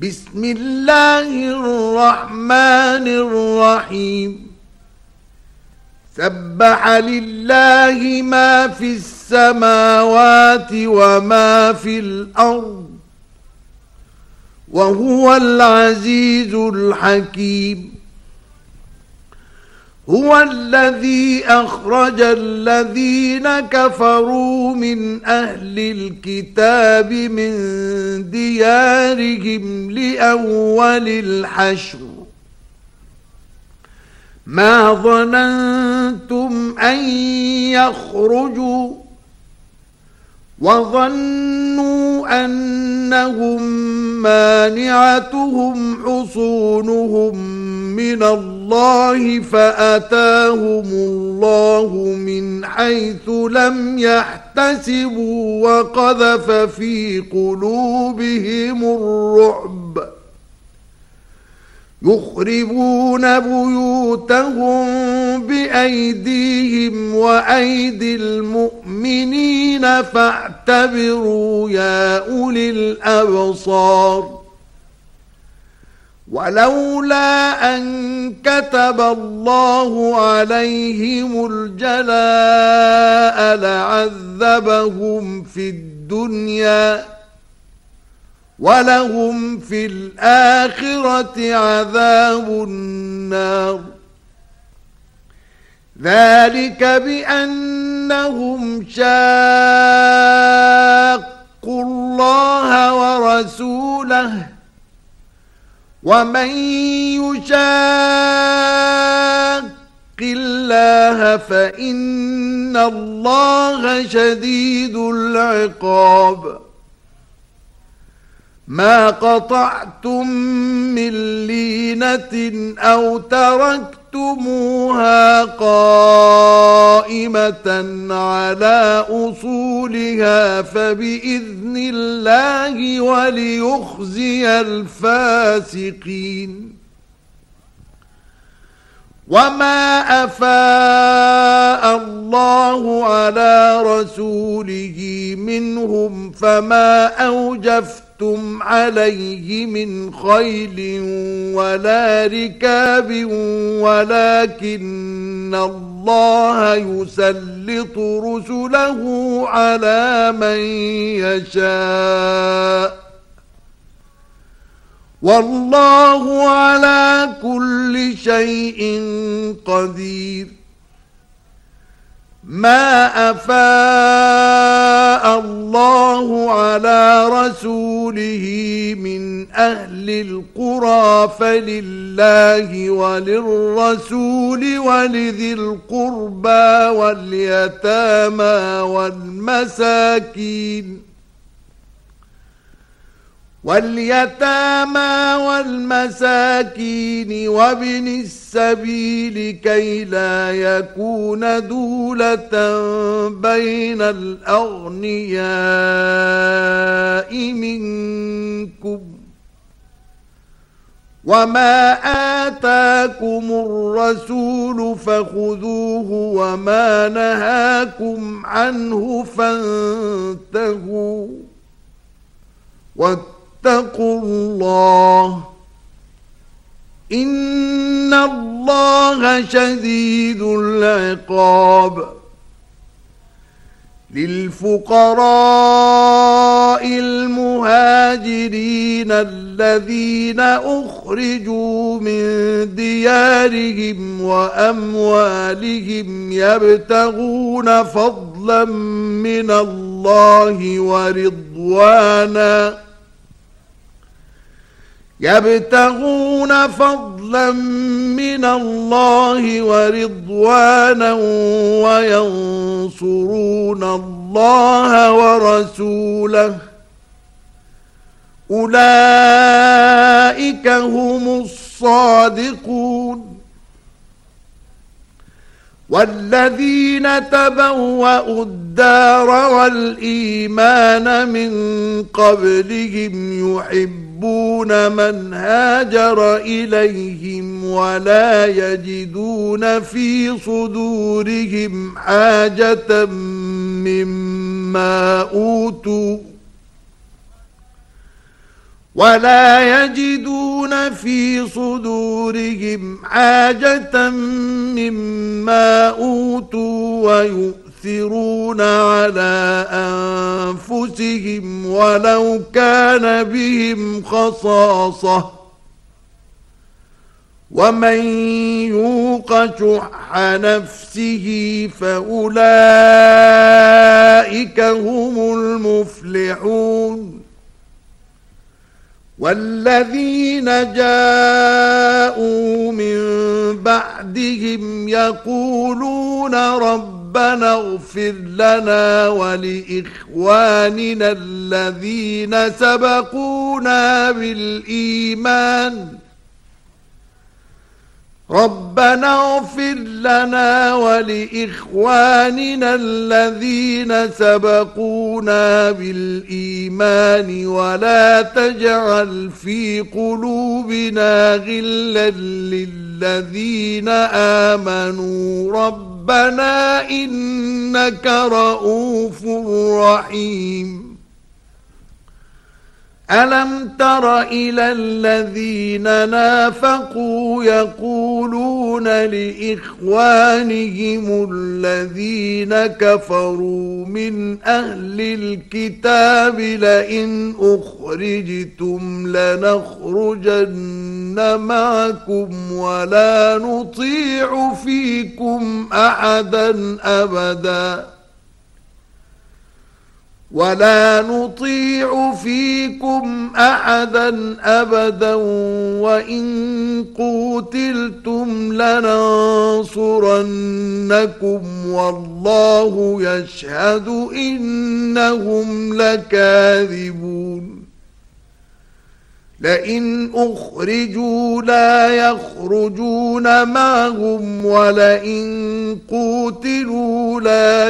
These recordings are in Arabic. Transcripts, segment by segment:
بسم الله الرحمن الرحيم. سبح لله ما في السماوات وما في الأرض وهو العزيز الحكيم. هو الذي أخرج الذين كفروا من أهل الكتاب من ديارهم لأول الحشر ما ظننتم أن يخرجوا وظنوا أنهم مانعتهم حصونهم من الله فأتاهم الله من حيث لم يحتسبوا وقذف في قلوبهم الرعب يخربون بيوتهم بأيديهم وأيدي المؤمنين فاعتبروا يا أولي الأبصار. ولولا أن كتب الله عليهم الجلاء لعذبهم في الدنيا ولهم في الآخرة عذاب النار. ذلك بأنهم شاقوا الله ورسوله ومن يشاق الله فإن الله شديد العقاب. ما قطعتم من لينة أو تركتموها قائمة على أصولها فبإذن الله وليخزي الفاسقين. وما أفاء الله على رسوله منهم فما أوجفتم عليه من خيل ولا ركاب ولكن الله يسلط رسله على من يشاء والله على كل شيء قدير. ما أفاء الله على رسوله من أهل القرى فلله وللرسول ولذي القربى واليتامى والمساكين وابن السبيل كي لا يكون دولة بين الأغنياء منكم. وما آتاكم الرسول فخذوه وما نهاكم عنه فانتهوا واتقوا الله إن الله شديد العقاب. للفقراء المهاجرين الذين أخرجوا من ديارهم وأموالهم يبتغون فضلا من الله ورضوانا وينصرون الله ورسوله أولئك هم الصادقون. والذين تبوأوا الدار والإيمان من قبلهم يحبون من هاجر إليهم ولا يجدون في صدورهم حاجة مما أوتوا ولا يجدون في صدورهم حاجة مما أوتوا ويؤثرون على أنفسهم ولو كان بهم خصاصة ومن يوق شح نفسه فأولئك هم المفلحون والذين جاءوا من بعدهم يقولون ربنا اغفر لنا ولإخواننا الذين سبقونا بالإيمان ربنا اغفر لنا ولإخواننا الذين سبقونا بالإيمان ولا تجعل في قلوبنا غلا للذين آمنوا ربنا إنك رؤوف رحيم ألم تر إلى الذين نافقوا يقولون لإخوانهم الذين كفروا من أهل الكتاب لئن أخرجتم لنخرجن معكم ولا نطيع فيكم أحدا أبدا وإن قوتلتم لننصرنكم والله يشهد إنهم لكاذبون لئن أخرجوا لا يخرجون معهم ولئن قوتلوا لا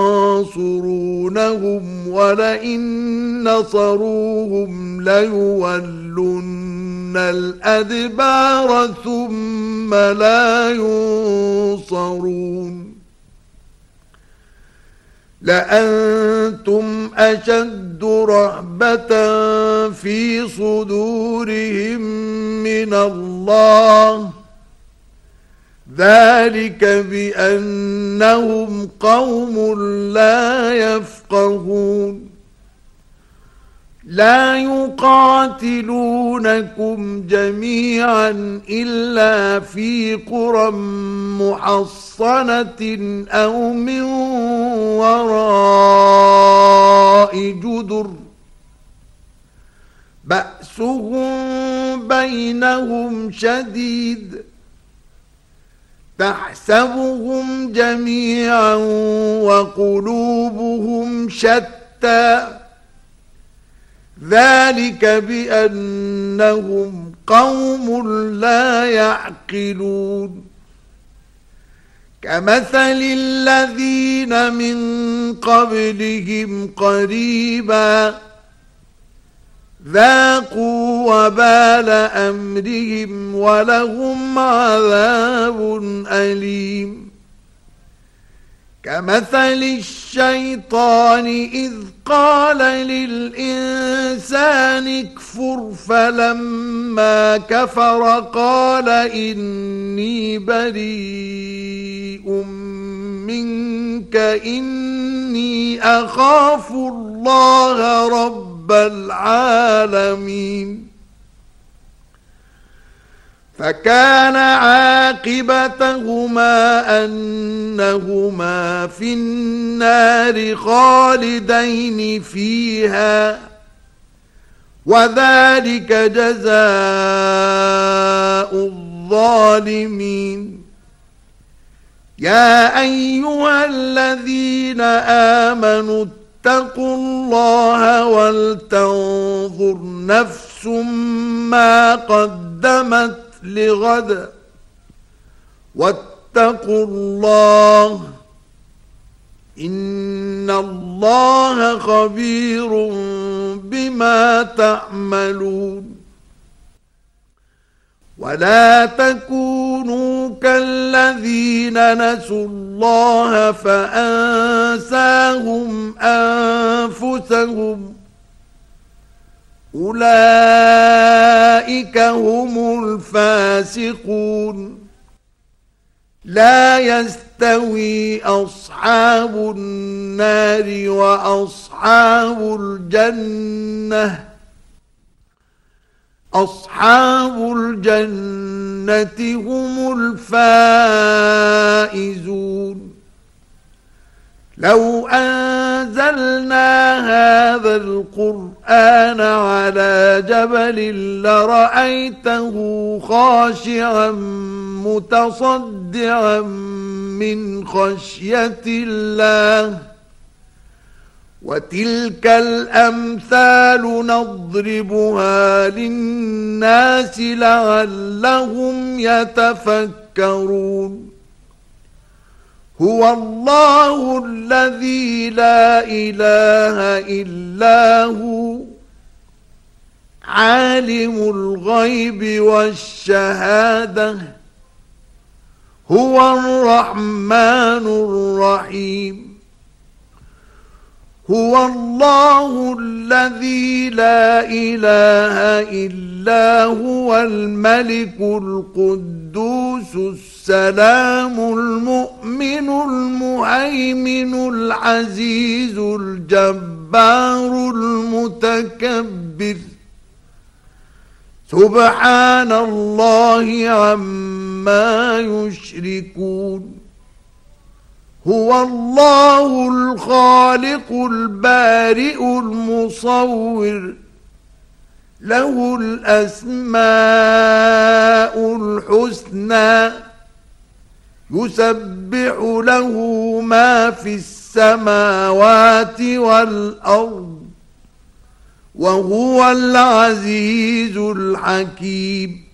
ينصرونهم ولئن نصروهم ليولن الأدبار ثم لا ينصرون لأنتم أشد رهبة في صدورهم من الله ذلك بأنهم قوم لا يفقهون لا يقاتلونكم جميعا إلا في قرى محصنة أو من وراء جدر بأسهم بينهم شديد تحسبهم جميعا وقلوبهم شتى ذلك بأنهم قوم لا يعقلون كمثل الذين من قبلهم قريبا ذاقوا وبال أمرهم ولهم عذاب أليم كمثل الشيطان إذ قال للإنسان اكفر فلما كفر قال إني بريء منك إني أخاف الله رب العالمين فكان عاقبتهما أنهما في النار خالدين فيها وذلك جزاء الظالمين يا أيها الذين آمنوا اتقوا الله ولتنظر نفس ما قدمت لغد واتقوا الله إن الله خبير بما تعملون ولا تكونوا كالذين نسوا الله فأنساهم أنفسهم أولئك هم الفاسقون لا يستوي أصحاب النار وأصحاب الجنة أصحاب الجنة هم الفائزون لو أنزلنا هذا القرآن على جبل لرأيته خاشعا متصدعا من خشية الله وتلك الأمثال نضربها للناس لعلهم يتفكرون هو الله الذي لا إله إلا هو عالم الغيب والشهادة هو الرحمن الرحيم هو الله الذي لا إله إلا هو الملك القدوس السلام المؤمن المهيمن العزيز الجبار المتكبر سبحان الله عما يشركون هو الله الخالق البارئ المصور له الأسماء الحسنى يسبح له ما في السماوات والأرض وهو العزيز الحكيم